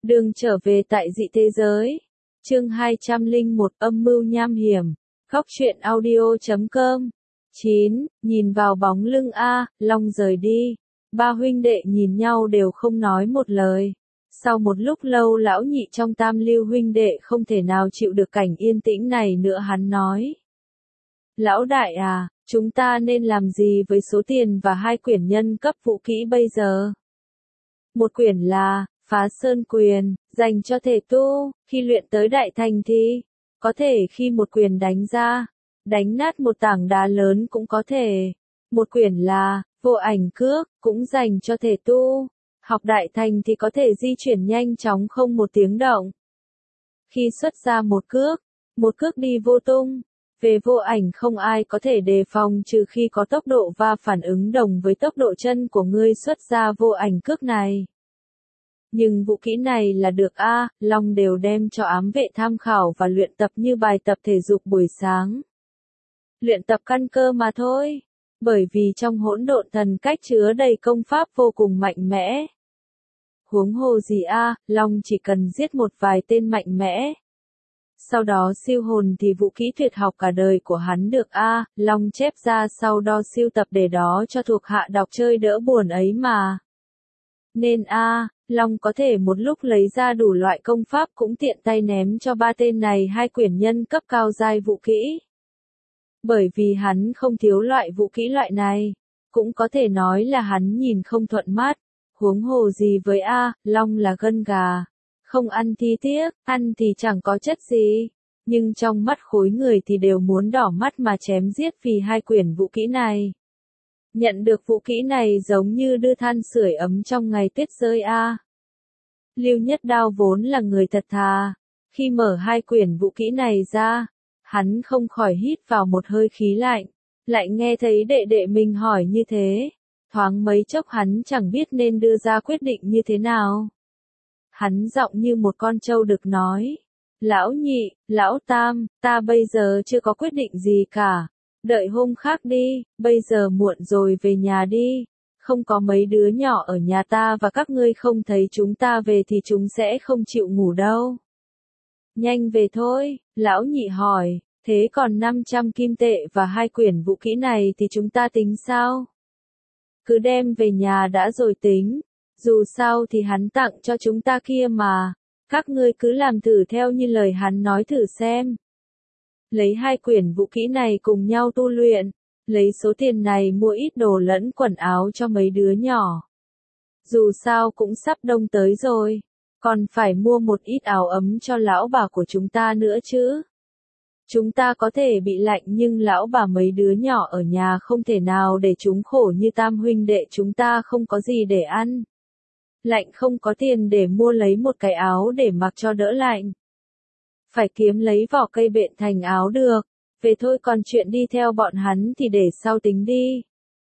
Đường trở về tại dị thế giới. Chương 201 âm mưu nham hiểm. Góc truyện audio.com. 9. Nhìn vào bóng lưng A, Long rời đi. Ba huynh đệ nhìn nhau đều không nói một lời. Sau một lúc lâu lão nhị trong Tam Lưu huynh đệ không thể nào chịu được cảnh yên tĩnh này nữa, hắn nói. Lão đại à, chúng ta nên làm gì với số tiền và 2 quyển nhân cấp vũ kỹ bây giờ? Một quyển là Phá Sơn Quyền, dành cho thể tu, khi luyện tới đại thành thì có thể khi một quyền đánh ra, đánh nát một tảng đá lớn cũng có thể. Một quyển là Vô Ảnh Cước, cũng dành cho thể tu, học đại thành thì có thể di chuyển nhanh chóng không một tiếng động. Khi xuất ra một cước đi vô tung. Về vô ảnh không ai có thể đề phòng trừ khi có tốc độ và phản ứng đồng với tốc độ chân của ngươi xuất ra vô ảnh cước này. Nhưng vũ kỹ này là được A, Long đều đem cho ám vệ tham khảo và luyện tập như bài tập thể dục buổi sáng. Luyện tập căn cơ mà thôi, bởi vì trong hỗn độn thần cách chứa đầy công pháp vô cùng mạnh mẽ. Huống hồ gì A, Long chỉ cần giết một vài tên mạnh mẽ. Sau đó siêu hồn thì vũ kỹ tuyệt học cả đời của hắn được A, Long chép ra sau đó siêu tập để đó cho thuộc hạ đọc chơi đỡ buồn ấy mà. Nên A, Long có thể một lúc lấy ra đủ loại công pháp cũng tiện tay ném cho 3 tên này 2 quyển nhân cấp cao giai vũ kỹ. Bởi vì hắn không thiếu loại vũ kỹ loại này, cũng có thể nói là hắn nhìn không thuận mắt, huống hồ gì với A, Long là gân gà. Không ăn thì tiếc, ăn thì chẳng có chất gì. Nhưng trong mắt khối người thì đều muốn đỏ mắt mà chém giết vì 2 quyển vũ kỹ này. Nhận được vũ kỹ này giống như đưa than sưởi ấm trong ngày tuyết rơi A. Lưu Nhất Đao vốn là người thật thà. Khi mở 2 quyển vũ kỹ này ra, hắn không khỏi hít vào một hơi khí lạnh. Lại nghe thấy đệ đệ mình hỏi như thế. Thoáng mấy chốc hắn chẳng biết nên đưa ra quyết định như thế nào. Hắn giọng như một con trâu đực nói. Lão nhị, lão tam, ta bây giờ chưa có quyết định gì cả. Đợi hôm khác đi, bây giờ muộn rồi về nhà đi. Không có mấy đứa nhỏ ở nhà ta và các ngươi không thấy chúng ta về thì chúng sẽ không chịu ngủ đâu. Nhanh về thôi, lão nhị hỏi, thế còn 500 kim tệ và 2 quyển vũ kỹ này thì chúng ta tính sao? Cứ đem về nhà đã rồi tính. Dù sao thì hắn tặng cho chúng ta kia mà, các ngươi cứ làm thử theo như lời hắn nói thử xem. Lấy 2 quyển vũ kỹ này cùng nhau tu luyện, lấy số tiền này mua ít đồ lẫn quần áo cho mấy đứa nhỏ. Dù sao cũng sắp đông tới rồi, còn phải mua một ít áo ấm cho lão bà của chúng ta nữa chứ. Chúng ta có thể bị lạnh nhưng lão bà mấy đứa nhỏ ở nhà không thể nào để chúng khổ như tam huynh đệ chúng ta không có gì để ăn. Lạnh không có tiền để mua lấy một cái áo để mặc cho đỡ lạnh. Phải kiếm lấy vỏ cây bện thành áo được. Về thôi, còn chuyện đi theo bọn hắn thì để sau tính đi.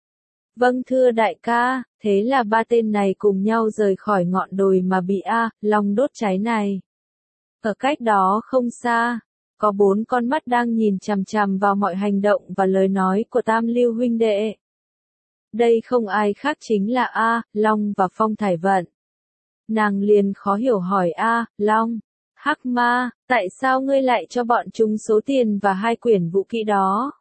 Vâng thưa đại ca, thế là 3 tên này cùng nhau rời khỏi ngọn đồi mà bị Long đốt cháy này. Ở cách đó không xa, có 4 con mắt đang nhìn chằm chằm vào mọi hành động và lời nói của Tam Lưu huynh đệ. Đây không ai khác chính là Long và Phong Thải Vận. Nàng liền khó hiểu hỏi Long, Hắc Ma, tại sao ngươi lại cho bọn chúng số tiền và 2 quyển vũ kỹ đó?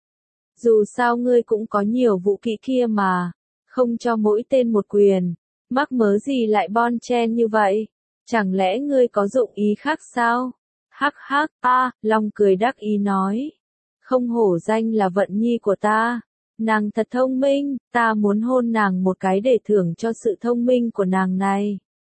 Dù sao ngươi cũng có nhiều vũ kỹ kia mà, không cho mỗi tên một quyền, mắc mớ gì lại bon chen như vậy? Chẳng lẽ ngươi có dụng ý khác sao? Hắc hắc, Long cười đắc ý nói. Không hổ danh là Vận Nhi của ta. Nàng thật thông minh, ta muốn hôn nàng một cái để thưởng cho sự thông minh của nàng này.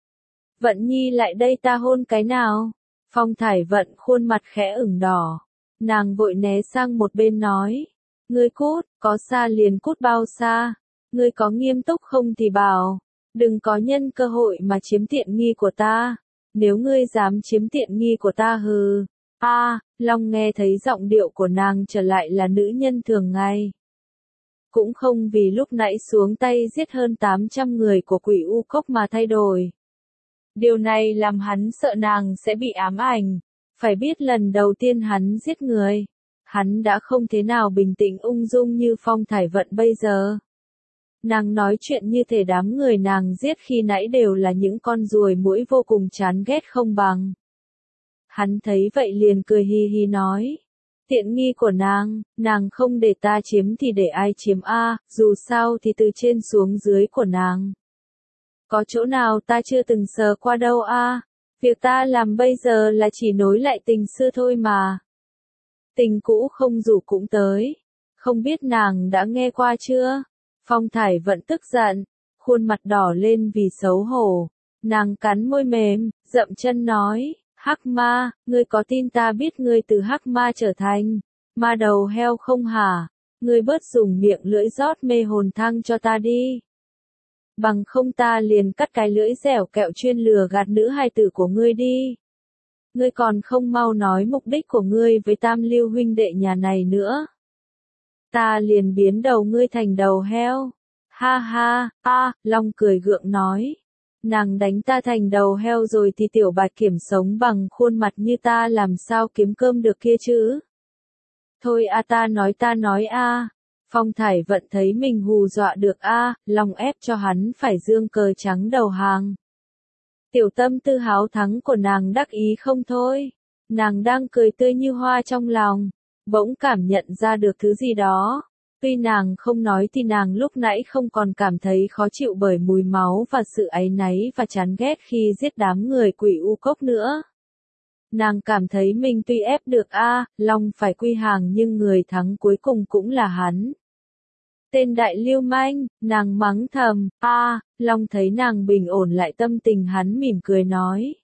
Vận Nhi lại đây, ta hôn cái nào? Phong Thải Vận khuôn mặt khẽ ửng đỏ. Nàng vội né sang một bên nói. Ngươi cút, có xa liền cút bao xa. Ngươi có nghiêm túc không thì bảo. Đừng có nhân cơ hội mà chiếm tiện nghi của ta. Nếu ngươi dám chiếm tiện nghi của ta hừ. Long nghe thấy giọng điệu của nàng trở lại là nữ nhân thường ngày. Cũng không vì lúc nãy xuống tay giết hơn 800 người của Quỷ U Cốc mà thay đổi. Điều này làm hắn sợ nàng sẽ bị ám ảnh. Phải biết lần đầu tiên hắn giết người, hắn đã không thế nào bình tĩnh ung dung như Phong Thải Vận bây giờ. Nàng nói chuyện như thể đám người nàng giết khi nãy đều là những con ruồi muỗi vô cùng chán ghét không bằng. Hắn thấy vậy liền cười hi hi nói. Tiện nghi của nàng không để ta chiếm thì để ai chiếm a, dù sao thì từ trên xuống dưới của nàng. Có chỗ nào ta chưa từng sờ qua đâu a, việc ta làm bây giờ là chỉ nối lại tình xưa thôi mà. Tình cũ không rủ cũng tới, không biết nàng đã nghe qua chưa? Phong Thải Vận tức giận, khuôn mặt đỏ lên vì xấu hổ, nàng cắn môi mềm, dậm chân nói. Hắc ma, ngươi có tin ta biết ngươi từ hắc ma trở thành ma đầu heo không hả? Ngươi bớt dùng miệng lưỡi rót mê hồn thăng cho ta đi. Bằng không ta liền cắt cái lưỡi dẻo kẹo chuyên lừa gạt nữ hài tử của ngươi đi. Ngươi còn không mau nói mục đích của ngươi với Tam Lưu huynh đệ nhà này nữa. Ta liền biến đầu ngươi thành đầu heo. Ha ha, Long cười gượng nói. Nàng đánh ta thành đầu heo rồi thì tiểu bạch kiểm sống bằng khuôn mặt như ta làm sao kiếm cơm được kia chứ? Thôi ta nói a. Phong Thải Vận thấy mình hù dọa được a, Long ép cho hắn phải dương cờ trắng đầu hàng. Tiểu tâm tư háo thắng của nàng đắc ý không thôi. Nàng đang cười tươi như hoa trong lòng, bỗng cảm nhận ra được thứ gì đó. Tuy nàng không nói thì nàng lúc nãy không còn cảm thấy khó chịu bởi mùi máu và sự áy náy và chán ghét khi giết đám người quỷ u cốc nữa. Nàng cảm thấy mình tuy ép được Long phải quy hàng nhưng người thắng cuối cùng cũng là hắn. Tên đại lưu manh, nàng mắng thầm, Long thấy nàng bình ổn lại tâm tình hắn mỉm cười nói.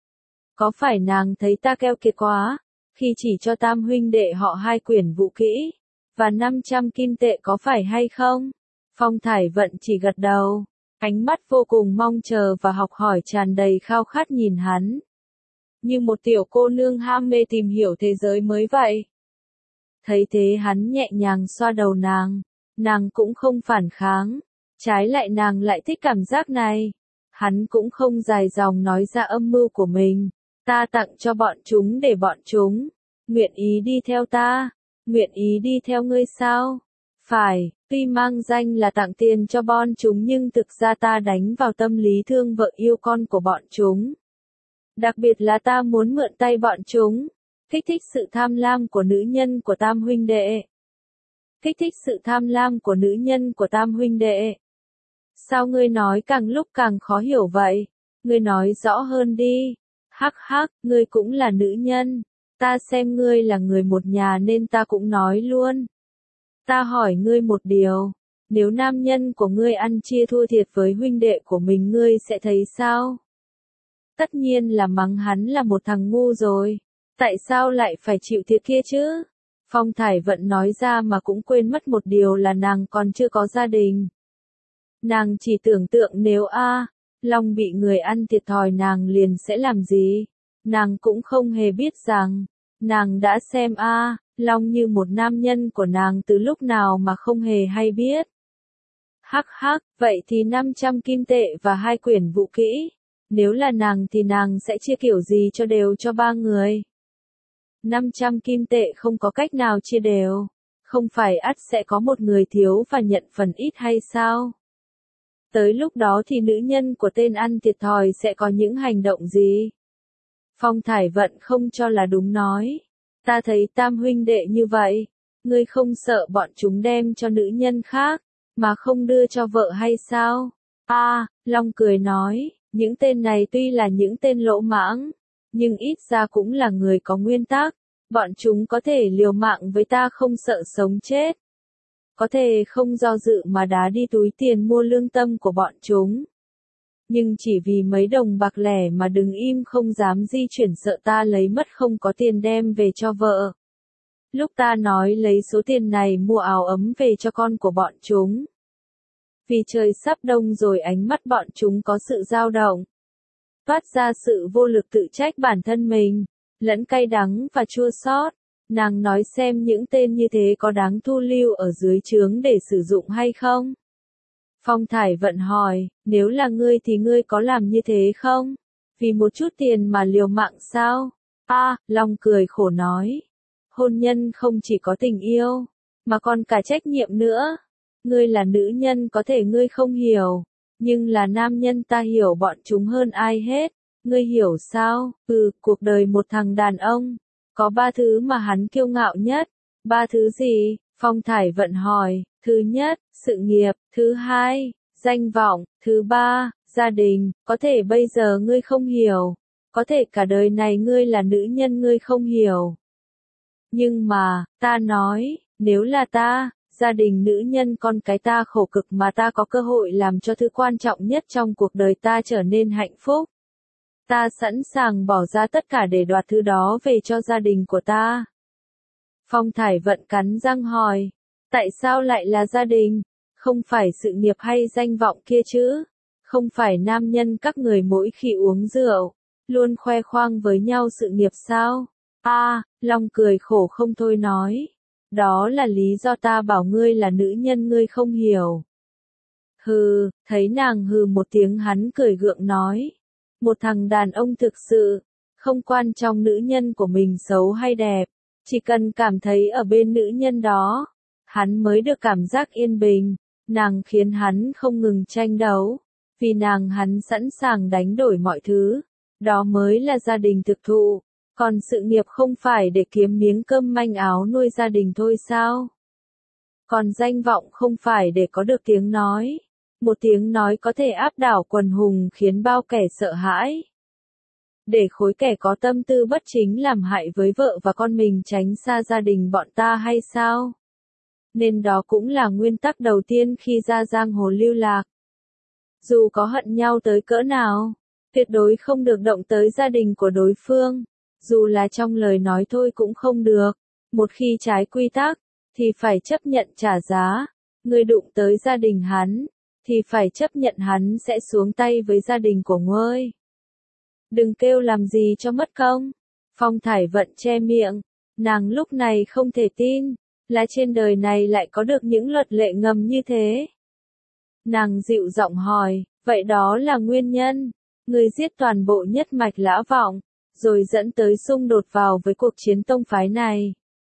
Có phải nàng thấy ta keo kiệt quá, khi chỉ cho Tam huynh đệ họ 2 quyển vũ kỹ, và 500 kim tệ có phải hay không? Phong Thải Vận chỉ gật đầu, ánh mắt vô cùng mong chờ và học hỏi tràn đầy khao khát nhìn hắn. Như một tiểu cô nương ham mê tìm hiểu thế giới mới vậy. Thấy thế hắn nhẹ nhàng xoa đầu nàng cũng không phản kháng, trái lại nàng lại thích cảm giác này. Hắn cũng không dài dòng nói ra âm mưu của mình, ta tặng cho bọn chúng để bọn chúng nguyện ý đi theo ta. Nguyện ý đi theo ngươi sao? Phải, tuy mang danh là tặng tiền cho bọn chúng nhưng thực ra ta đánh vào tâm lý thương vợ yêu con của bọn chúng. Đặc biệt là ta muốn mượn tay bọn chúng, kích thích sự tham lam của nữ nhân của Tam huynh đệ. Kích thích sự tham lam của nữ nhân của Tam huynh đệ. Sao ngươi nói càng lúc càng khó hiểu vậy? Ngươi nói rõ hơn đi. Hắc hắc, ngươi cũng là nữ nhân. Ta xem ngươi là người một nhà nên ta cũng nói luôn. Ta hỏi ngươi một điều, nếu nam nhân của ngươi ăn chia thua thiệt với huynh đệ của mình ngươi sẽ thấy sao? Tất nhiên là mắng hắn là một thằng ngu rồi. Tại sao lại phải chịu thiệt kia chứ? Phong Thải Vận nói ra mà cũng quên mất một điều là nàng còn chưa có gia đình. Nàng chỉ tưởng tượng nếu Long bị người ăn thiệt thòi nàng liền sẽ làm gì? Nàng cũng không hề biết rằng, nàng đã xem Long như một nam nhân của nàng từ lúc nào mà không hề hay biết. Hắc hắc, vậy thì 500 kim tệ và 2 quyển vũ kỹ. Nếu là nàng thì nàng sẽ chia kiểu gì cho đều cho 3 người. 500 kim tệ không có cách nào chia đều. Không phải ắt sẽ có một người thiếu và nhận phần ít hay sao? Tới lúc đó thì nữ nhân của tên ăn thiệt thòi sẽ có những hành động gì? Phong Thải Vận không cho là đúng nói. Ta thấy Tam huynh đệ như vậy, ngươi không sợ bọn chúng đem cho nữ nhân khác, mà không đưa cho vợ hay sao? Long cười nói, những tên này tuy là những tên lỗ mãng, nhưng ít ra cũng là người có nguyên tắc, bọn chúng có thể liều mạng với ta không sợ sống chết. Có thể không do dự mà đá đi túi tiền mua lương tâm của bọn chúng. Nhưng chỉ vì mấy đồng bạc lẻ mà đứng im không dám di chuyển sợ ta lấy mất không có tiền đem về cho vợ. Lúc ta nói lấy số tiền này mua áo ấm về cho con của bọn chúng. Vì trời sắp đông rồi ánh mắt bọn chúng có sự dao động. Toát ra sự vô lực tự trách bản thân mình, lẫn cay đắng và chua xót. Nàng nói xem những tên như thế có đáng thu lưu ở dưới trướng để sử dụng hay không? Phong Thải Vận hỏi, nếu là ngươi thì ngươi có làm như thế không? Vì một chút tiền mà liều mạng sao? Long cười khổ nói. Hôn nhân không chỉ có tình yêu, mà còn cả trách nhiệm nữa. Ngươi là nữ nhân có thể ngươi không hiểu, nhưng là nam nhân ta hiểu bọn chúng hơn ai hết. Ngươi hiểu sao? Cuộc đời một thằng đàn ông, có 3 thứ mà hắn kiêu ngạo nhất. 3 thứ gì? Phong Thải Vận hỏi. Thứ nhất, sự nghiệp. Thứ hai, danh vọng. Thứ ba, gia đình. Có thể bây giờ ngươi không hiểu. Có thể cả đời này ngươi là nữ nhân ngươi không hiểu. Nhưng mà, ta nói, nếu là ta, gia đình nữ nhân con cái ta khổ cực mà ta có cơ hội làm cho thứ quan trọng nhất trong cuộc đời ta trở nên hạnh phúc. Ta sẵn sàng bỏ ra tất cả để đoạt thứ đó về cho gia đình của ta. Phong Thải Vận cắn răng hỏi, tại sao lại là gia đình? Không phải sự nghiệp hay danh vọng kia chứ? Không phải nam nhân các người mỗi khi uống rượu, luôn khoe khoang với nhau sự nghiệp sao? Long cười khổ không thôi nói. Đó là lý do ta bảo ngươi là nữ nhân ngươi không hiểu. Hừ, thấy nàng hừ một tiếng hắn cười gượng nói. Một thằng đàn ông thực sự, không quan trọng nữ nhân của mình xấu hay đẹp, chỉ cần cảm thấy ở bên nữ nhân đó, hắn mới được cảm giác yên bình, nàng khiến hắn không ngừng tranh đấu, vì nàng hắn sẵn sàng đánh đổi mọi thứ, đó mới là gia đình thực thụ, còn sự nghiệp không phải để kiếm miếng cơm manh áo nuôi gia đình thôi sao? Còn danh vọng không phải để có được tiếng nói. Một tiếng nói có thể áp đảo quần hùng khiến bao kẻ sợ hãi. Để khối kẻ có tâm tư bất chính làm hại với vợ và con mình tránh xa gia đình bọn ta hay sao? Nên đó cũng là nguyên tắc đầu tiên khi ra giang hồ lưu lạc. Dù có hận nhau tới cỡ nào, tuyệt đối không được động tới gia đình của đối phương. Dù là trong lời nói thôi cũng không được. Một khi trái quy tắc, thì phải chấp nhận trả giá. Người đụng tới gia đình hắn, thì phải chấp nhận hắn sẽ xuống tay với gia đình của ngươi. Đừng kêu làm gì cho mất công. Phong Thải Vận che miệng, nàng lúc này không thể tin, là trên đời này lại có được những luật lệ ngầm như thế. Nàng dịu giọng hỏi, vậy đó là nguyên nhân, người giết toàn bộ nhất mạch Lã Vọng, rồi dẫn tới xung đột vào với cuộc chiến tông phái này.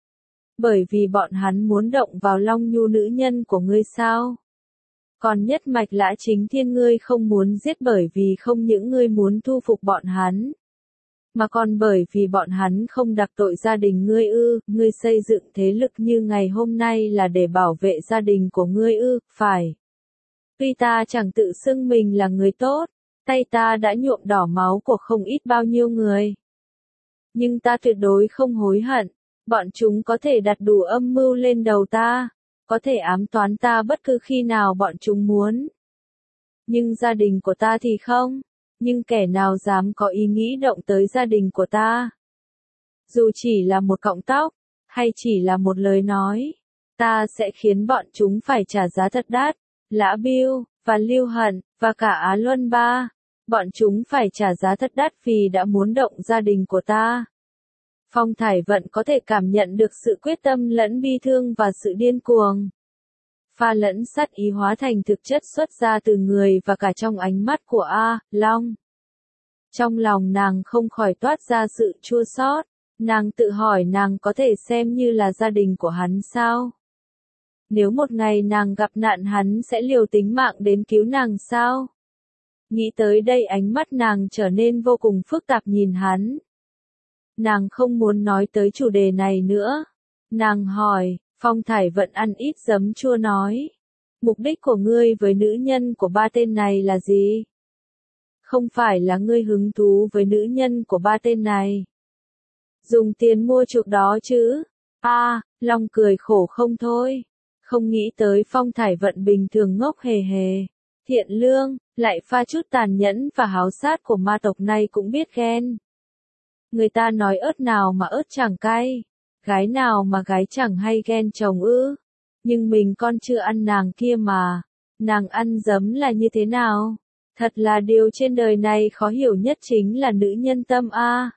Bởi vì bọn hắn muốn động vào Long Nhu nữ nhân của ngươi sao? Còn nhất mạch Lã Chính Thiên ngươi không muốn giết bởi vì không những ngươi muốn thu phục bọn hắn, mà còn bởi vì bọn hắn không đặc tội gia đình ngươi ngươi xây dựng thế lực như ngày hôm nay là để bảo vệ gia đình của ngươi phải. Tuy ta chẳng tự xưng mình là người tốt, tay ta đã nhuộm đỏ máu của không ít bao nhiêu người. Nhưng ta tuyệt đối không hối hận, bọn chúng có thể đặt đủ âm mưu lên đầu ta, có thể ám toán ta bất cứ khi nào bọn chúng muốn. Nhưng gia đình của ta thì không, nhưng kẻ nào dám có ý nghĩ động tới gia đình của ta. Dù chỉ là một cọng tóc, hay chỉ là một lời nói, ta sẽ khiến bọn chúng phải trả giá thật đắt. Lã Biêu, và Lưu Hận, và cả Á Luân Ba, bọn chúng phải trả giá thật đắt vì đã muốn động gia đình của ta. Phong Thải Vận có thể cảm nhận được sự quyết tâm lẫn bi thương và sự điên cuồng. Pha lẫn sát ý hóa thành thực chất xuất ra từ người và cả trong ánh mắt của Long. Trong lòng nàng không khỏi toát ra sự chua xót, nàng tự hỏi nàng có thể xem như là gia đình của hắn sao? Nếu một ngày nàng gặp nạn hắn sẽ liều tính mạng đến cứu nàng sao? Nghĩ tới đây ánh mắt nàng trở nên vô cùng phức tạp nhìn hắn. Nàng không muốn nói tới chủ đề này nữa. Nàng hỏi, Phong Thải Vận ăn ít giấm chua nói. Mục đích của ngươi với nữ nhân của 3 tên này là gì? Không phải là ngươi hứng thú với nữ nhân của 3 tên này. Dùng tiền mua chuộc đó chứ? Long cười khổ không thôi. Không nghĩ tới Phong Thải Vận bình thường ngốc hề hề, thiện lương, lại pha chút tàn nhẫn và háo sát của ma tộc này cũng biết ghen. Người ta nói ớt nào mà ớt chẳng cay, gái nào mà gái chẳng hay ghen chồng nhưng mình con chưa ăn nàng kia mà, nàng ăn giấm là như thế nào? Thật là điều trên đời này khó hiểu nhất chính là nữ nhân tâm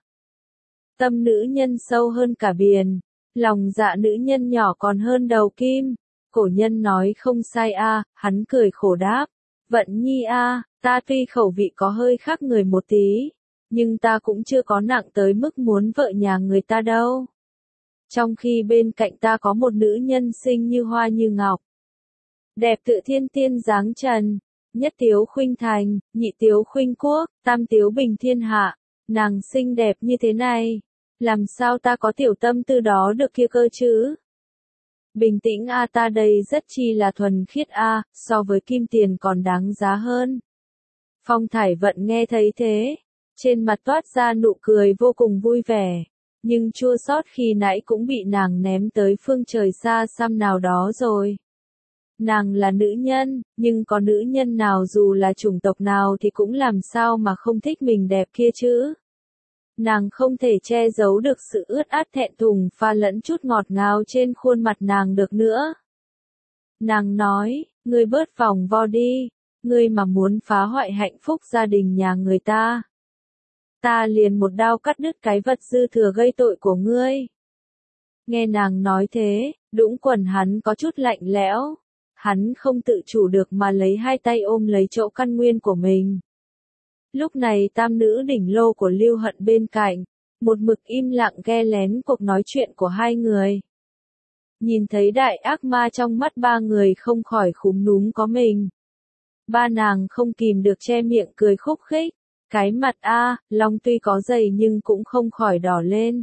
Tâm nữ nhân sâu hơn cả biển, lòng dạ nữ nhân nhỏ còn hơn đầu kim. Cổ nhân nói không sai hắn cười khổ đáp. Vận nhi ta tuy khẩu vị có hơi khác người một tí, nhưng ta cũng chưa có nặng tới mức muốn vợ nhà người ta đâu. Trong khi bên cạnh ta có một nữ nhân xinh như hoa như ngọc. Đẹp tự thiên tiên dáng trần, nhất tiếu khuynh thành, nhị tiếu khuynh quốc, tam tiếu bình thiên hạ. Nàng xinh đẹp như thế này, làm sao ta có tiểu tâm tư đó được kia cơ chứ? Bình tĩnh a, ta đây rất chi là thuần khiết a, so với kim tiền còn đáng giá hơn. Phong Thải Vận nghe thấy thế, trên mặt toát ra nụ cười vô cùng vui vẻ, nhưng chua xót khi nãy cũng bị nàng ném tới phương trời xa xăm nào đó rồi. Nàng là nữ nhân, nhưng có nữ nhân nào dù là chủng tộc nào thì cũng làm sao mà không thích mình đẹp kia chứ? Nàng không thể che giấu được sự ướt át thẹn thùng pha lẫn chút ngọt ngào trên khuôn mặt nàng được nữa. Nàng nói, ngươi bớt vòng vo đi, ngươi mà muốn phá hoại hạnh phúc gia đình nhà người ta. Ta liền một đao cắt đứt cái vật dư thừa gây tội của ngươi. Nghe nàng nói thế, Đũng Quần hắn có chút lạnh lẽo. Hắn không tự chủ được mà lấy hai tay ôm lấy chỗ căn nguyên của mình. Lúc này tam nữ đỉnh lô của Lưu Hận bên cạnh, một mực im lặng nghe lén cuộc nói chuyện của hai người. Nhìn thấy đại ác ma trong mắt ba người không khỏi khúm núm có mình. Ba nàng không kìm được che miệng cười khúc khích, cái mặt Long tuy có dày nhưng cũng không khỏi đỏ lên.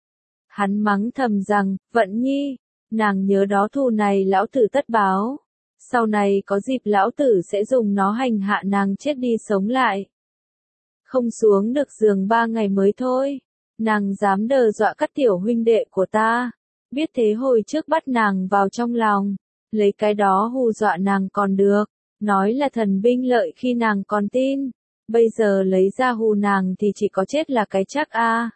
Hắn mắng thầm rằng, Vận Nhi, nàng nhớ đó thù này lão tử tất báo. Sau này có dịp lão tử sẽ dùng nó hành hạ nàng chết đi sống lại. Không xuống được giường 3 ngày mới thôi. Nàng dám đờ dọa các tiểu huynh đệ của ta. Biết thế hồi trước bắt nàng vào trong lòng. Lấy cái đó hù dọa nàng còn được. Nói là thần binh lợi khi nàng còn tin. Bây giờ lấy ra hù nàng thì chỉ có chết là cái chắc a.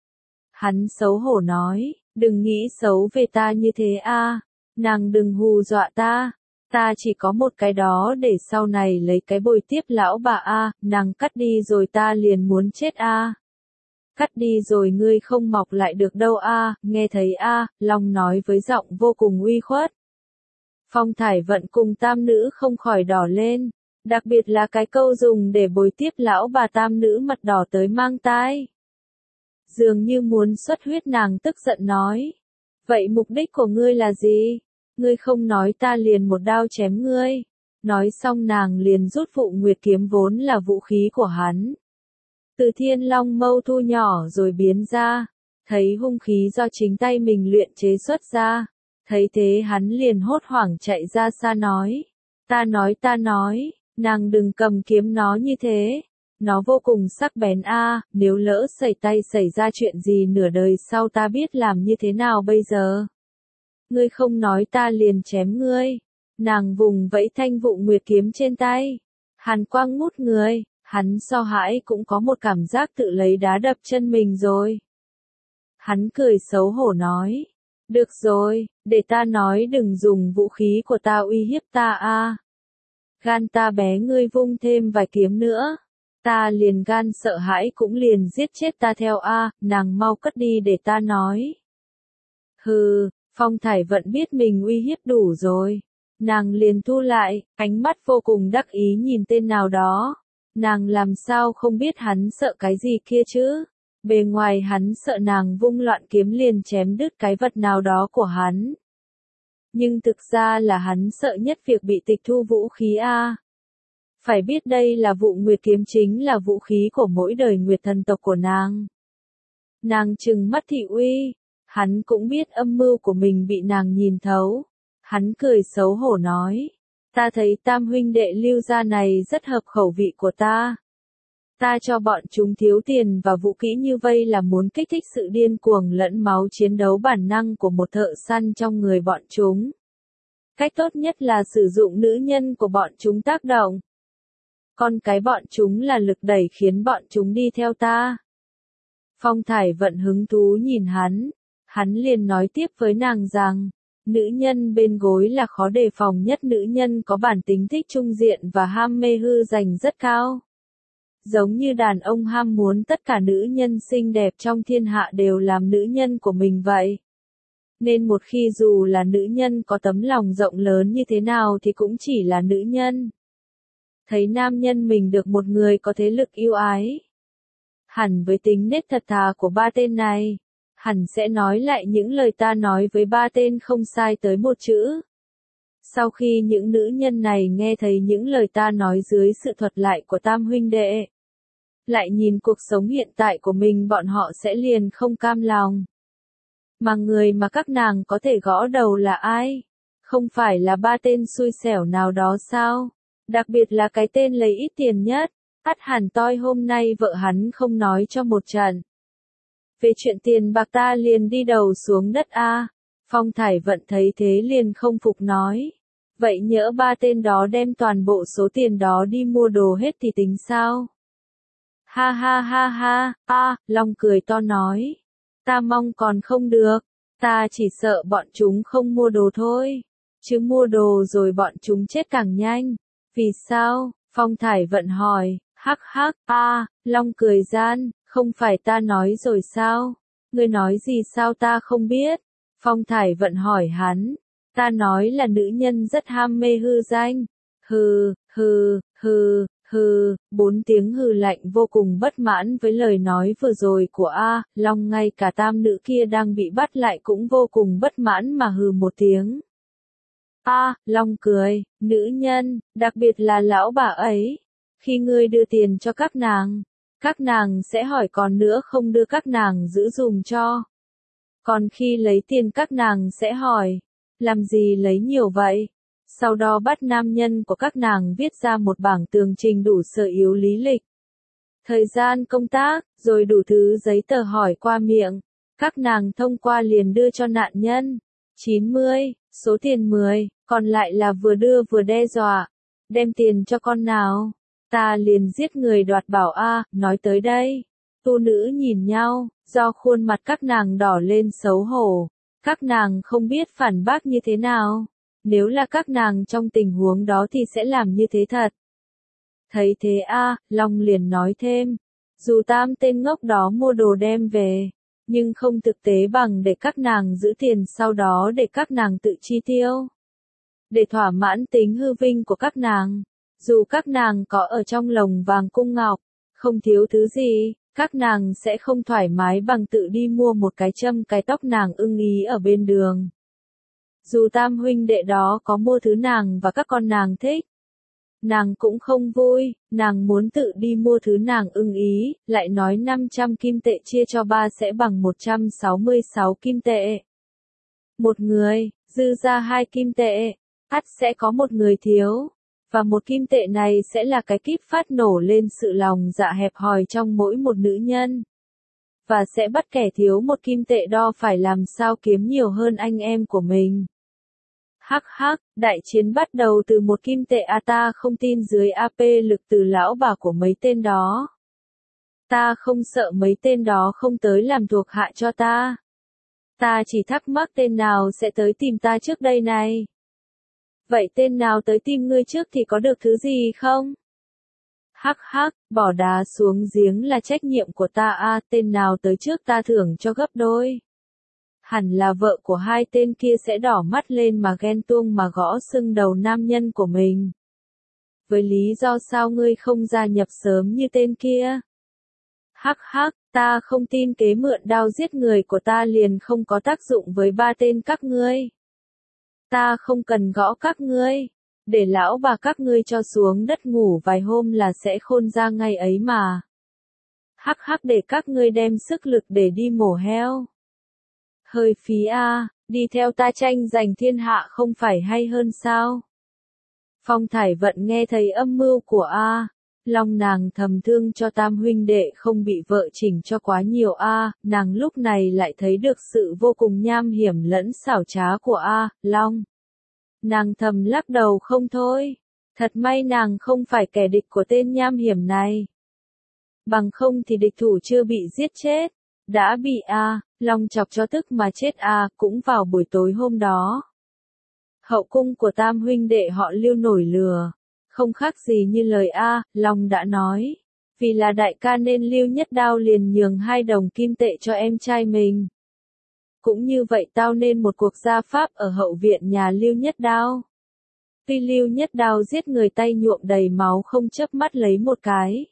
Hắn xấu hổ nói, đừng nghĩ xấu về ta như thế a. Nàng đừng hù dọa ta. Ta chỉ có một cái đó để sau này lấy cái bồi tiếp lão bà a, nàng cắt đi rồi ta liền muốn chết a. Cắt đi rồi ngươi không mọc lại được đâu a, nghe thấy a, Long nói với giọng vô cùng uy khuất. Phong Thải Vận cùng tam nữ không khỏi đỏ lên, đặc biệt là cái câu dùng để bồi tiếp lão bà tam nữ mặt đỏ tới mang tai. Dường như muốn xuất huyết nàng tức giận nói. Vậy mục đích của ngươi là gì? Ngươi không nói ta liền một đao chém ngươi. Nói xong nàng liền rút Vụ Nguyệt kiếm vốn là vũ khí của hắn. Từ Thiên Long mâu thu nhỏ rồi biến ra. Thấy hung khí do chính tay mình luyện chế xuất ra. Thấy thế hắn liền hốt hoảng chạy ra xa nói. Ta nói, nàng đừng cầm kiếm nó như thế. Nó vô cùng sắc bén a, nếu lỡ xảy ra chuyện gì nửa đời sau ta biết làm như thế nào bây giờ. Ngươi không nói ta liền chém ngươi. Nàng vùng vẫy thanh Vụ Nguyệt kiếm trên tay. Hàn quang ngút người, hắn so hãi cũng có một cảm giác tự lấy đá đập chân mình rồi. Hắn cười xấu hổ nói. Được rồi, để ta nói đừng dùng vũ khí của ta uy hiếp ta a. Gan ta bé ngươi vung thêm vài kiếm nữa. Ta liền gan sợ hãi cũng liền giết chết ta theo a, nàng mau cất đi để ta nói. Hừ, Phong Thải Vận biết mình uy hiếp đủ rồi. Nàng liền thu lại, ánh mắt vô cùng đắc ý nhìn tên nào đó. Nàng làm sao không biết hắn sợ cái gì kia chứ? Bề ngoài hắn sợ nàng vung loạn kiếm liền chém đứt cái vật nào đó của hắn. Nhưng thực ra là hắn sợ nhất việc bị tịch thu vũ khí a. Phải biết đây là Vụ Nguyệt kiếm chính là vũ khí của mỗi đời Nguyệt thần tộc của nàng. Nàng trừng mắt thị uy, hắn cũng biết âm mưu của mình bị nàng nhìn thấu. Hắn cười xấu hổ nói, ta thấy tam huynh đệ Lưu gia này rất hợp khẩu vị của ta. Ta cho bọn chúng thiếu tiền và vũ kỹ như vây là muốn kích thích sự điên cuồng lẫn máu chiến đấu bản năng của một thợ săn trong người bọn chúng. Cách tốt nhất là sử dụng nữ nhân của bọn chúng tác động. Con cái bọn chúng là lực đẩy khiến bọn chúng đi theo ta. Phong Thải Vận hứng thú nhìn hắn liền nói tiếp với nàng rằng, nữ nhân bên gối là khó đề phòng nhất, nữ nhân có bản tính thích trung diện và ham mê hư danh rất cao. Giống như đàn ông ham muốn tất cả nữ nhân xinh đẹp trong thiên hạ đều làm nữ nhân của mình vậy. Nên một khi dù là nữ nhân có tấm lòng rộng lớn như thế nào thì cũng chỉ là nữ nhân. Thấy nam nhân mình được một người có thế lực yêu ái. Hẳn với tính nết thật thà của ba tên này, hẳn sẽ nói lại những lời ta nói với ba tên không sai tới một chữ. Sau khi những nữ nhân này nghe thấy những lời ta nói dưới sự thuật lại của Tam huynh đệ, lại nhìn cuộc sống hiện tại của mình, bọn họ sẽ liền không cam lòng. Mà người mà các nàng có thể gõ đầu là ai? Không phải là ba tên xui xẻo nào đó sao? Đặc biệt là cái tên lấy ít tiền nhất. Ắt hẳn toi hôm nay vợ hắn không nói cho một trận. Về chuyện tiền bạc ta liền đi đầu xuống đất a. Phong Thải Vận thấy thế liền không phục nói. Vậy nhỡ ba tên đó đem toàn bộ số tiền đó đi mua đồ hết thì tính sao? Ha ha ha ha, Long cười to nói. Ta mong còn không được, ta chỉ sợ bọn chúng không mua đồ thôi. Chứ mua đồ rồi bọn chúng chết càng nhanh. Vì sao? Phong Thải Vận hỏi. Hắc hắc, Long cười gian, không phải ta nói rồi sao? Ngươi nói gì sao ta không biết? Phong Thải Vận hỏi hắn. Ta nói là nữ nhân rất ham mê hư danh. Hừ, hừ, 4 tiếng hừ lạnh vô cùng bất mãn với lời nói vừa rồi của Long, ngay cả tam nữ kia đang bị bắt lại cũng vô cùng bất mãn mà hừ một tiếng. Long cười, nữ nhân, đặc biệt là lão bà ấy. Khi ngươi đưa tiền cho các nàng sẽ hỏi còn nữa không đưa các nàng giữ dùm cho. Còn khi lấy tiền các nàng sẽ hỏi, làm gì lấy nhiều vậy? Sau đó bắt nam nhân của các nàng viết ra một bảng tường trình đủ sở yếu lý lịch, thời gian công tác, rồi đủ thứ giấy tờ hỏi qua miệng. Các nàng thông qua liền đưa cho nạn nhân. 90, số tiền 10, còn lại là vừa đưa vừa đe dọa. Đem tiền cho con nào? Ta liền giết người đoạt bảo nói tới đây. Tu nữ nhìn nhau, do khuôn mặt các nàng đỏ lên xấu hổ. Các nàng không biết phản bác như thế nào. Nếu là các nàng trong tình huống đó thì sẽ làm như thế thật. Thấy thế Long liền nói thêm. Dù tam tên ngốc đó mua đồ đem về, nhưng không thực tế bằng để các nàng giữ tiền sau đó để các nàng tự chi tiêu. Để thỏa mãn tính hư vinh của các nàng. Dù các nàng có ở trong lồng vàng cung ngọc, không thiếu thứ gì, các nàng sẽ không thoải mái bằng tự đi mua một cái châm cái tóc nàng ưng ý ở bên đường. Dù tam huynh đệ đó có mua thứ nàng và các con nàng thích, nàng cũng không vui, nàng muốn tự đi mua thứ nàng ưng ý, lại nói 500 kim tệ chia cho 3 sẽ bằng 166 kim tệ. Một người, dư ra 2 kim tệ, ắt sẽ có một người thiếu. Và 1 kim tệ này sẽ là cái kíp phát nổ lên sự lòng dạ hẹp hòi trong mỗi một nữ nhân. Và sẽ bắt kẻ thiếu 1 kim tệ đo phải làm sao kiếm nhiều hơn anh em của mình. Hắc hắc, đại chiến bắt đầu từ 1 kim tệ ta không tin dưới AP lực từ lão bà của mấy tên đó. Ta không sợ mấy tên đó không tới làm thuộc hạ cho ta. Ta chỉ thắc mắc tên nào sẽ tới tìm ta trước đây này. Vậy tên nào tới tìm ngươi trước thì có được thứ gì không? Hắc hắc, bỏ đá xuống giếng là trách nhiệm của ta tên nào tới trước ta thưởng cho gấp đôi. Hẳn là vợ của 2 tên kia sẽ đỏ mắt lên mà ghen tuông mà gõ sưng đầu nam nhân của mình. Với lý do sao ngươi không gia nhập sớm như tên kia? Hắc hắc, ta không tin kế mượn đao giết người của ta liền không có tác dụng với 3 tên các ngươi. Ta không cần gõ các ngươi, để lão bà các ngươi cho xuống đất ngủ vài hôm là sẽ khôn ra ngay ấy mà. Hắc hắc, để các ngươi đem sức lực để đi mổ heo. Hơi phí đi theo ta tranh giành thiên hạ không phải hay hơn sao? Phong Thải Vận nghe thấy âm mưu của Long, nàng thầm thương cho tam huynh đệ không bị vợ chỉnh cho quá nhiều nàng lúc này lại thấy được sự vô cùng nham hiểm lẫn xảo trá của Long. Nàng thầm lắc đầu không thôi. Thật may nàng không phải kẻ địch của tên nham hiểm này. Bằng không thì địch thủ chưa bị giết chết, đã bị Long chọc cho tức mà chết cũng vào buổi tối hôm đó. Hậu cung của tam huynh đệ họ Lưu nổi lửa, không khác gì như lời Long đã nói. Vì là đại ca nên Lưu Nhất Đao liền nhường 2 đồng kim tệ cho em trai mình. Cũng như vậy tao nên một cuộc gia pháp ở hậu viện nhà Lưu Nhất Đao. Tuy Lưu Nhất Đao giết người tay nhuộm đầy máu không chớp mắt lấy một cái.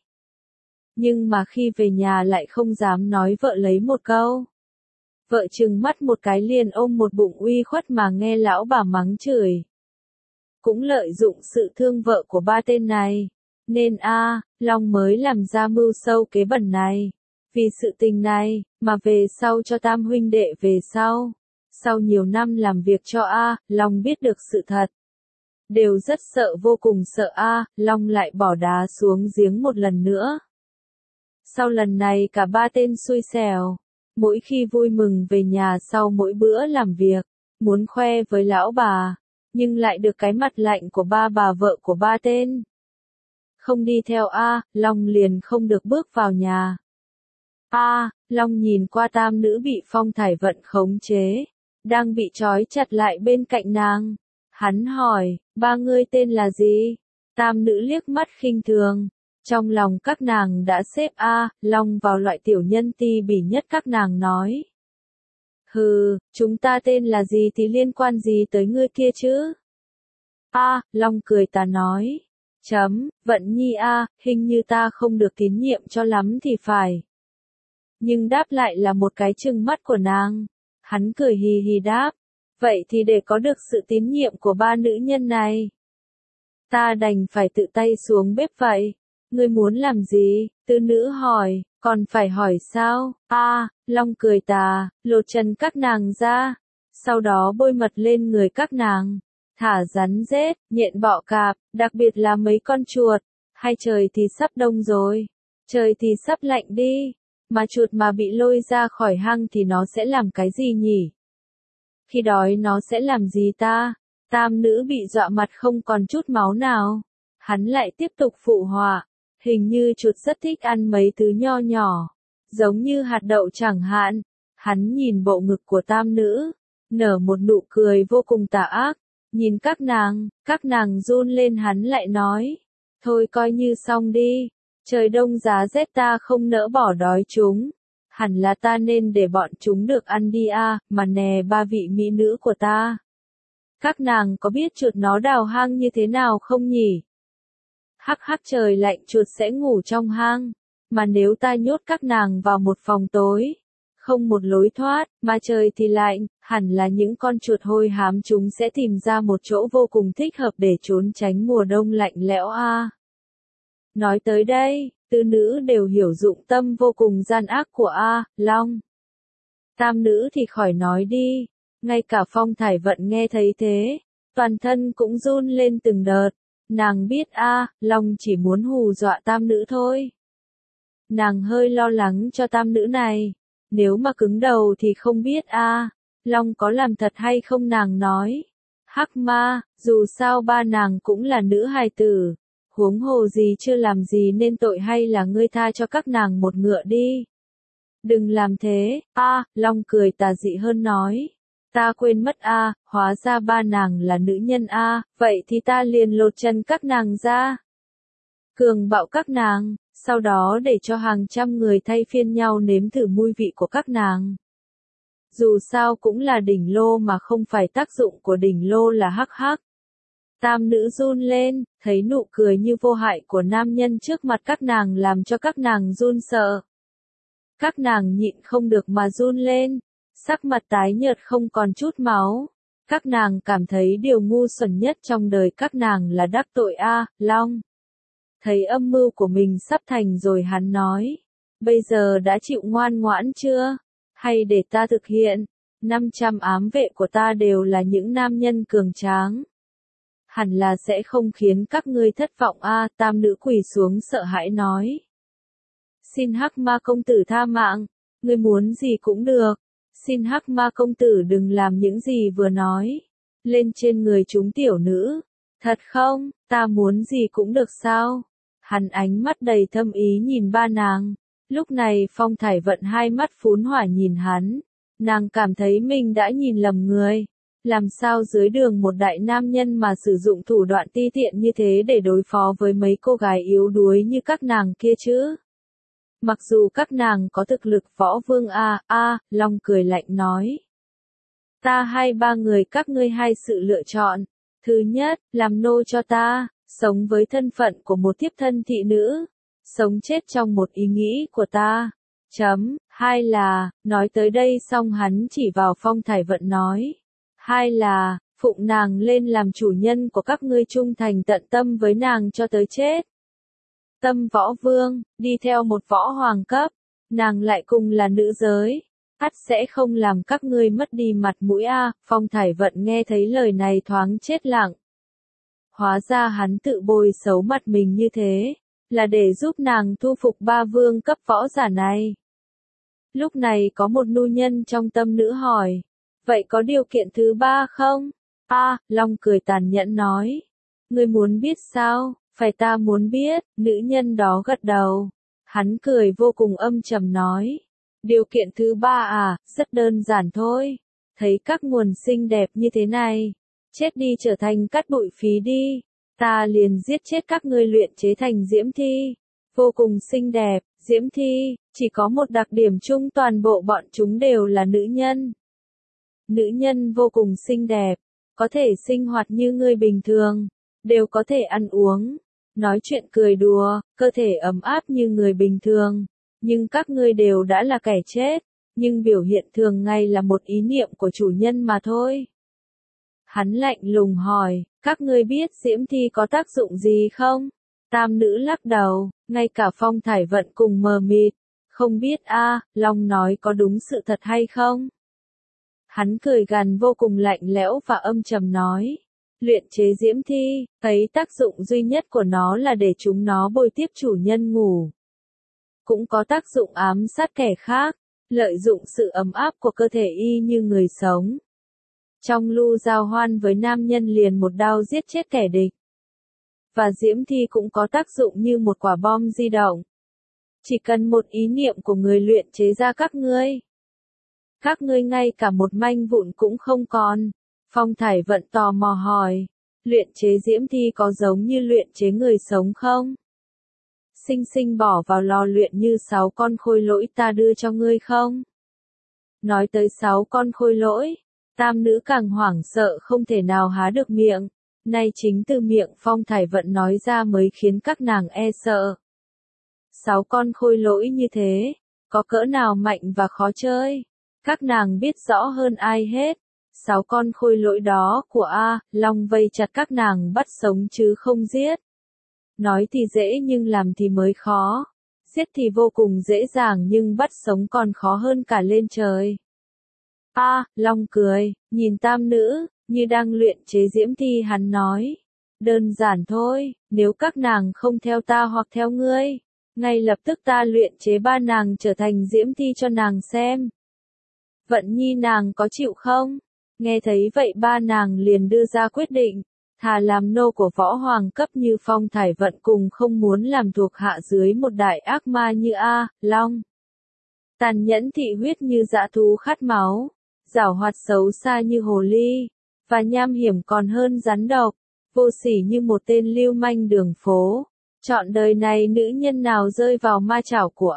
Nhưng mà khi về nhà lại không dám nói vợ lấy một câu. Vợ trừng mắt một cái liền ôm một bụng uy khuất mà nghe lão bà mắng chửi. cũng lợi dụng sự thương vợ của ba tên này. Nên Long mới làm ra mưu sâu kế bẩn này. Vì sự tình này, mà về sau cho tam huynh đệ về sau. Sau nhiều năm làm việc cho Long biết được sự thật. Đều rất sợ, vô cùng sợ Long lại bỏ đá xuống giếng một lần nữa. Sau lần này cả ba tên xui xẻo. Mỗi khi vui mừng về nhà sau mỗi bữa làm việc, muốn khoe với lão bà, nhưng lại được cái mặt lạnh của ba bà vợ của ba tên. Không đi theo Long liền không được bước vào nhà. Long nhìn qua tam nữ bị Phong Thải Vận khống chế, đang bị trói chặt lại bên cạnh nàng. Hắn hỏi, ba ngươi tên là gì? Tam nữ liếc mắt khinh thường. Trong lòng các nàng đã xếp Long vào loại tiểu nhân ti bỉ nhất, các nàng nói. Hừ, chúng ta tên là gì thì liên quan gì tới ngươi kia chứ? Long cười ta nói. Vận Nhi hình như ta không được tín nhiệm cho lắm thì phải. Nhưng đáp lại là một cái trừng mắt của nàng. Hắn cười hì hì đáp. Vậy thì để có được sự tín nhiệm của ba nữ nhân này, ta đành phải tự tay xuống bếp vậy. Ngươi muốn làm gì? Tư nữ hỏi, còn phải hỏi sao? Long cười tà, lột trần các nàng ra. Sau đó bôi mật lên người các nàng. Thả rắn rết, nhện bọ cạp, đặc biệt là mấy con chuột. Hay trời thì sắp đông rồi. Trời thì sắp lạnh đi. Mà chuột mà bị lôi ra khỏi hang thì nó sẽ làm cái gì nhỉ? Khi đói nó sẽ làm gì ta? Tam nữ bị dọa mặt không còn chút máu nào. Hắn lại tiếp tục phụ họa. Hình như chuột rất thích ăn mấy thứ nho nhỏ. Giống như hạt đậu chẳng hạn. Hắn nhìn bộ ngực của tam nữ. Nở một nụ cười vô cùng tà ác. Nhìn các nàng run lên, hắn lại nói. Thôi coi như xong đi. Trời đông giá rét ta không nỡ bỏ đói chúng. Hẳn là ta nên để bọn chúng được ăn đi mà nè ba vị mỹ nữ của ta. Các nàng có biết chuột nó đào hang như thế nào không nhỉ? Hắc hắc, trời lạnh chuột sẽ ngủ trong hang. Mà nếu ta nhốt các nàng vào một phòng tối, không một lối thoát, mà trời thì lạnh, hẳn là những con chuột hôi hám chúng sẽ tìm ra một chỗ vô cùng thích hợp để trốn tránh mùa đông lạnh lẽo Nói tới đây, tư nữ đều hiểu dụng tâm vô cùng gian ác của Long. Tam nữ thì khỏi nói đi, ngay cả Phong Thải Vận nghe thấy thế, toàn thân cũng run lên từng đợt. Nàng biết Long chỉ muốn hù dọa tam nữ thôi. Nàng hơi lo lắng cho tam nữ này, nếu mà cứng đầu thì không biết Long có làm thật hay không. Nàng nói, hắc ma, dù sao ba nàng cũng là nữ hài tử. Huống hồ gì chưa làm gì nên tội, hay là ngươi tha cho các nàng một ngựa đi. Đừng làm thế, Long cười tà dị hơn nói. Ta quên mất hóa ra ba nàng là nữ nhân vậy thì ta liền lột chân các nàng ra. Cường bạo các nàng, sau đó để cho hàng trăm người thay phiên nhau nếm thử mùi vị của các nàng. Dù sao cũng là đỉnh lô mà không phải tác dụng của đỉnh lô là hắc hắc. Tam nữ run lên, thấy nụ cười như vô hại của nam nhân trước mặt các nàng làm cho các nàng run sợ. Các nàng nhịn không được mà run lên, sắc mặt tái nhợt không còn chút máu. Các nàng cảm thấy điều ngu xuẩn nhất trong đời các nàng là đắc tội Long. Thấy âm mưu của mình sắp thành rồi, hắn nói, bây giờ đã chịu ngoan ngoãn chưa? Hay để ta thực hiện? 500 ám vệ của ta đều là những nam nhân cường tráng. Hẳn là sẽ không khiến các ngươi thất vọng tam nữ quỳ xuống sợ hãi nói. Xin Hắc Ma công tử tha mạng, ngươi muốn gì cũng được. Xin Hắc Ma công tử đừng làm những gì vừa nói lên trên người chúng tiểu nữ. Thật không, ta muốn gì cũng được sao? Hắn ánh mắt đầy thâm ý nhìn ba nàng. Lúc này Phong Thải Vận hai mắt phún hỏa nhìn hắn. Nàng cảm thấy mình đã nhìn lầm người. Làm sao dưới đường một đại nam nhân mà sử dụng thủ đoạn ti tiện như thế để đối phó với mấy cô gái yếu đuối như các nàng kia chứ? Mặc dù các nàng có thực lực võ vương Long cười lạnh nói. Ta hay ba người các ngươi hai sự lựa chọn. Thứ nhất, làm nô cho ta, sống với thân phận của một thiếp thân thị nữ. Sống chết trong một ý nghĩ của ta. Hai là, nói tới đây xong hắn chỉ vào Phong Thải Vận nói. Hai là, phụng nàng lên làm chủ nhân của các ngươi, trung thành tận tâm với nàng cho tới chết. Tâm võ vương, đi theo một võ hoàng cấp, nàng lại cùng là nữ giới, ắt sẽ không làm các ngươi mất đi mặt mũi a. Phong Thải Vận nghe thấy lời này thoáng chết lặng. Hóa ra hắn tự bôi xấu mặt mình như thế, là để giúp nàng thu phục ba vương cấp võ giả này. Lúc này có một nhu nhân trong tâm nữ hỏi, vậy có điều kiện thứ ba không? Long cười tàn nhẫn nói, ngươi muốn biết sao? Phải ta muốn biết, nữ nhân đó gật đầu. Hắn cười vô cùng âm trầm nói, điều kiện thứ ba à, rất đơn giản thôi. Thấy các nguồn xinh đẹp như thế này, chết đi trở thành cát bụi phí đi. Ta liền giết chết các ngươi, luyện chế thành diễm thi. Vô cùng xinh đẹp, diễm thi, chỉ có một đặc điểm chung, toàn bộ bọn chúng đều là nữ nhân. Nữ nhân vô cùng xinh đẹp, có thể sinh hoạt như người bình thường, đều có thể ăn uống, nói chuyện cười đùa, cơ thể ấm áp như người bình thường. Nhưng các ngươi đều đã là kẻ chết, nhưng biểu hiện thường ngày là một ý niệm của chủ nhân mà thôi. Hắn lạnh lùng hỏi, các ngươi biết diễm thi có tác dụng gì không? Tam nữ lắc đầu, ngay cả Phong Thải Vận cùng mờ mịt, không biết Long nói có đúng sự thật hay không? Hắn cười gằn vô cùng lạnh lẽo và âm trầm nói, luyện chế diễm thi, thấy tác dụng duy nhất của nó là để chúng nó bồi tiếp chủ nhân ngủ. Cũng có tác dụng ám sát kẻ khác, lợi dụng sự ấm áp của cơ thể y như người sống. Trong lu giao hoan với nam nhân liền một đao giết chết kẻ địch. Và diễm thi cũng có tác dụng như một quả bom di động. Chỉ cần một ý niệm của người luyện chế ra các ngươi. Các ngươi ngay cả một manh vụn cũng không còn. Phong Thải Vận tò mò hỏi, luyện chế diễm thi có giống như luyện chế người sống không? Sinh sinh bỏ vào lò luyện như 6 con khôi lỗi ta đưa cho ngươi không? Nói tới 6 con khôi lỗi, tam nữ càng hoảng sợ không thể nào há được miệng. Nay chính từ miệng Phong Thải Vận nói ra mới khiến các nàng e sợ. 6 con khôi lỗi như thế, có cỡ nào mạnh và khó chơi? Các nàng biết rõ hơn ai hết. 6 con khôi lỗi đó của Long vây chặt các nàng bắt sống chứ không giết. Nói thì dễ nhưng làm thì mới khó. Giết thì vô cùng dễ dàng nhưng bắt sống còn khó hơn cả lên trời. Long cười, nhìn tam nữ, như đang luyện chế diễm thi hắn nói. Đơn giản thôi, nếu các nàng không theo ta hoặc theo ngươi, ngay lập tức ta luyện chế ba nàng trở thành diễm thi cho nàng xem. Vận Nhi nàng có chịu không? Nghe thấy vậy ba nàng liền đưa ra quyết định, thà làm nô của võ hoàng cấp như Phong Thải Vận cùng không muốn làm thuộc hạ dưới một đại ác ma như Long. Tàn nhẫn thị huyết như dã thú khát máu, giảo hoạt xấu xa như hồ ly, và nham hiểm còn hơn rắn độc, vô sỉ như một tên lưu manh đường phố. Chọn đời này nữ nhân nào rơi vào ma chảo của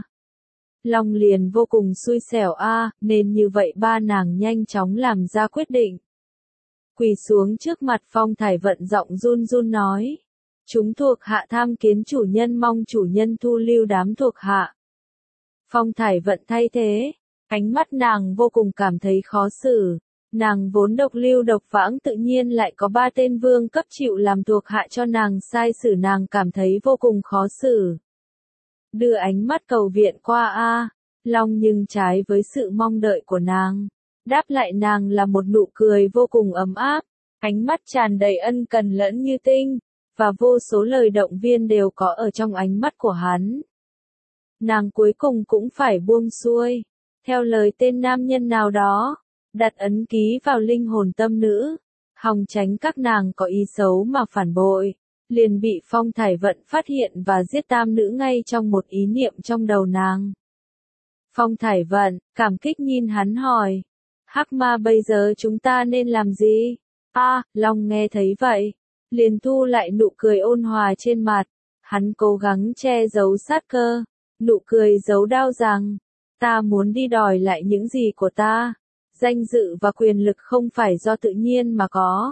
Long liền vô cùng xui xẻo nên như vậy ba nàng nhanh chóng làm ra quyết định. Quỳ xuống trước mặt Phong Thải Vận giọng run run nói. Chúng thuộc hạ tham kiến chủ nhân, mong chủ nhân thu lưu đám thuộc hạ. Phong Thải Vận thay thế, ánh mắt nàng vô cùng cảm thấy khó xử. Nàng vốn độc lưu độc vãng, tự nhiên lại có 3 tên vương cấp chịu làm thuộc hạ cho nàng sai xử, nàng cảm thấy vô cùng khó xử. Đưa ánh mắt cầu viện qua Long nhưng trái với sự mong đợi của nàng. Đáp lại nàng là một nụ cười vô cùng ấm áp, ánh mắt tràn đầy ân cần lẫn như tinh, và vô số lời động viên đều có ở trong ánh mắt của hắn. Nàng cuối cùng cũng phải buông xuôi, theo lời tên nam nhân nào đó, đặt ấn ký vào linh hồn tâm nữ, hòng tránh các nàng có ý xấu mà phản bội. Liền bị Phong Thải Vận phát hiện và giết tam nữ ngay trong một ý niệm trong đầu nàng. Phong Thải Vận, cảm kích nhìn hắn hỏi. Hắc ma, bây giờ chúng ta nên làm gì? Long nghe thấy vậy, liền thu lại nụ cười ôn hòa trên mặt. Hắn cố gắng che giấu sát cơ, nụ cười giấu đau rằng, ta muốn đi đòi lại những gì của ta. Danh dự và quyền lực không phải do tự nhiên mà có,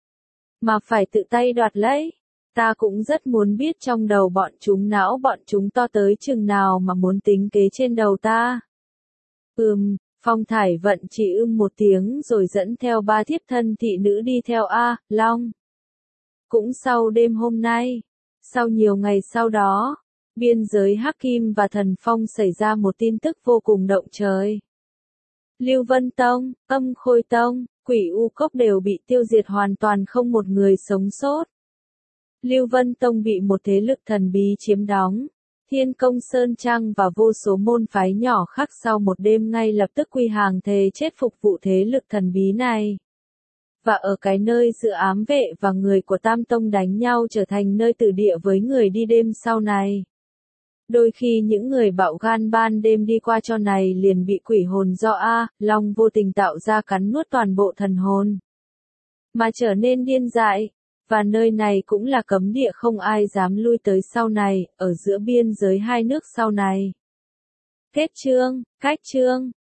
mà phải tự tay đoạt lấy. Ta cũng rất muốn biết trong đầu bọn chúng não bọn chúng to tới chừng nào mà muốn tính kế trên đầu ta. Phong Thải Vận chỉ một tiếng rồi dẫn theo 3 thiếp thân thị nữ đi theo A, Long. Cũng sau đêm hôm nay, sau nhiều ngày sau đó, biên giới Hắc Kim và Thần Phong xảy ra một tin tức vô cùng động trời. Lưu Vân Tông, Âm Khôi Tông, Quỷ U Cốc đều bị tiêu diệt hoàn toàn, không một người sống sót. Lưu Vân Tông bị một thế lực thần bí chiếm đóng. Thiên Công Sơn Trang và vô số môn phái nhỏ khác sau một đêm ngay lập tức quy hàng thề chết phục vụ thế lực thần bí này. Và ở cái nơi giữa ám vệ và người của Tam Tông đánh nhau trở thành nơi tử địa với người đi đêm sau này. Đôi khi những người bạo gan ban đêm đi qua cho này liền bị quỷ hồn do A, Long vô tình tạo ra cắn nuốt toàn bộ thần hồn. Mà trở nên điên dại. Và nơi này cũng là cấm địa không ai dám lui tới sau này, ở giữa biên giới hai nước sau này. Kết chương, cách chương.